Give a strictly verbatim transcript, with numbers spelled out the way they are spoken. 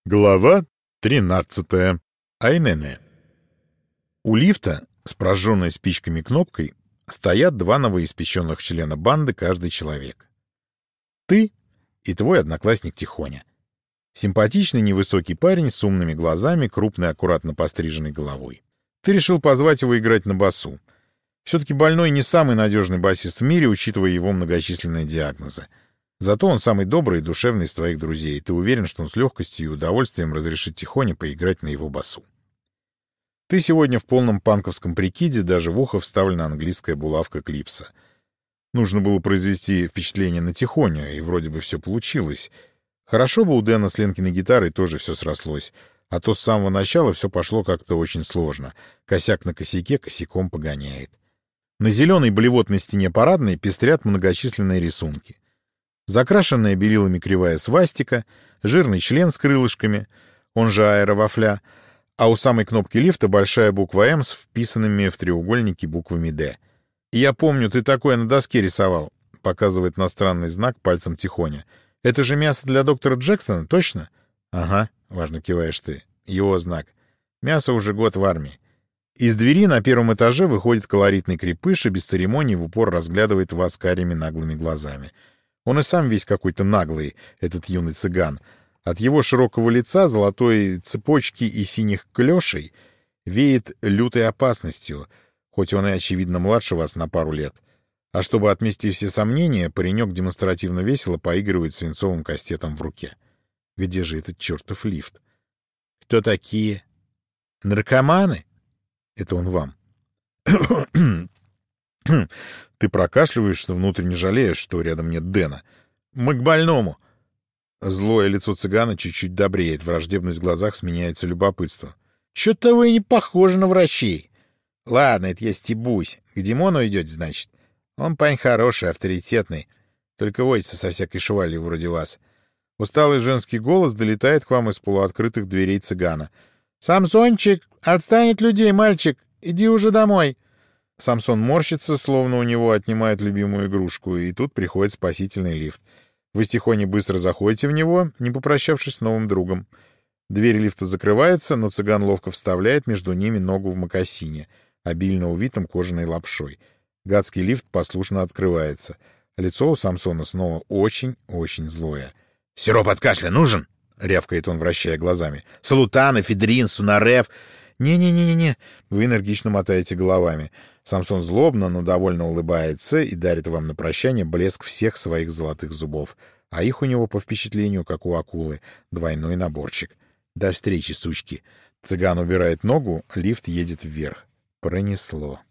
Глава тринадцатая. Айнене. У лифта с прожженной спичками кнопкой стоят два новоиспеченных члена банды каждый человек. Ты и твой одноклассник Тихоня. Симпатичный невысокий парень с умными глазами, крупной аккуратно постриженной головой. Ты решил позвать его играть на басу. Все-таки больной не самый надежный басист в мире, учитывая его многочисленные диагнозы. Зато он самый добрый и душевный из твоих друзей, и ты уверен, что он с легкостью и удовольствием разрешит Тихоне поиграть на его басу. Ты сегодня в полном панковском прикиде, даже в ухо вставлена английская булавка клипса. Нужно было произвести впечатление на Тихоню, и вроде бы все получилось. Хорошо бы у Дэна с Ленкиной гитарой тоже все срослось, а то с самого начала все пошло как-то очень сложно. Косяк на косяке косяком погоняет. На зеленой блевотной стене парадной пестрят многочисленные рисунки. Закрашенная белилами кривая свастика, жирный член с крылышками, он же аэровафля, а у самой кнопки лифта большая буква «М» с вписанными в треугольнике буквами «Д». «Я помню, ты такое на доске рисовал», — показывает на странный знак пальцем Тихоня. «Это же мясо для доктора Джексона, точно?» «Ага», — важно киваешь ты, — его знак. «Мясо уже год в армии». Из двери на первом этаже выходит колоритный крепыш и без церемоний в упор разглядывает вас карими наглыми глазами. Он и сам весь какой-то наглый, этот юный цыган. От его широкого лица, золотой цепочки и синих клешей веет лютой опасностью, хоть он и, очевидно, младше вас на пару лет. А чтобы отмести все сомнения, паренек демонстративно весело поигрывает свинцовым кастетом в руке. Где же этот чертов лифт? Кто такие? Наркоманы? Это он вам. Ты прокашливаешься, внутренне жалеешь, что рядом нет Дэна. Мы к больному. Злое лицо цыгана чуть-чуть добреет, враждебность в глазах сменяется любопытство. Что-то вы не похожи на врачей. Ладно, это я стебусь. К Димону идете, значит? Он парень хороший, авторитетный. Только водится со всякой швалью вроде вас. Усталый женский голос долетает к вам из полуоткрытых дверей цыгана. «Самсончик, отстань от людей, мальчик! Иди уже домой!» Самсон морщится, словно у него отнимают любимую игрушку, и тут приходит спасительный лифт. Вы с Тихоней быстро заходите в него, не попрощавшись с новым другом. Дверь лифта закрывается, но цыган ловко вставляет между ними ногу в мокасине, обильно увитом кожаной лапшой. Гадский лифт послушно открывается. Лицо у Самсона снова очень-очень злое. «Сироп от кашля нужен?» — рявкает он, вращая глазами. «Салутан, эфедрин, сунарев...» «Не-не-не-не-не», вы энергично мотаете головами. Самсон злобно, но довольно улыбается и дарит вам на прощание блеск всех своих золотых зубов. А их у него, по впечатлению, как у акулы, двойной наборчик. До встречи, сучки. Цыган убирает ногу, лифт едет вверх. Пронесло.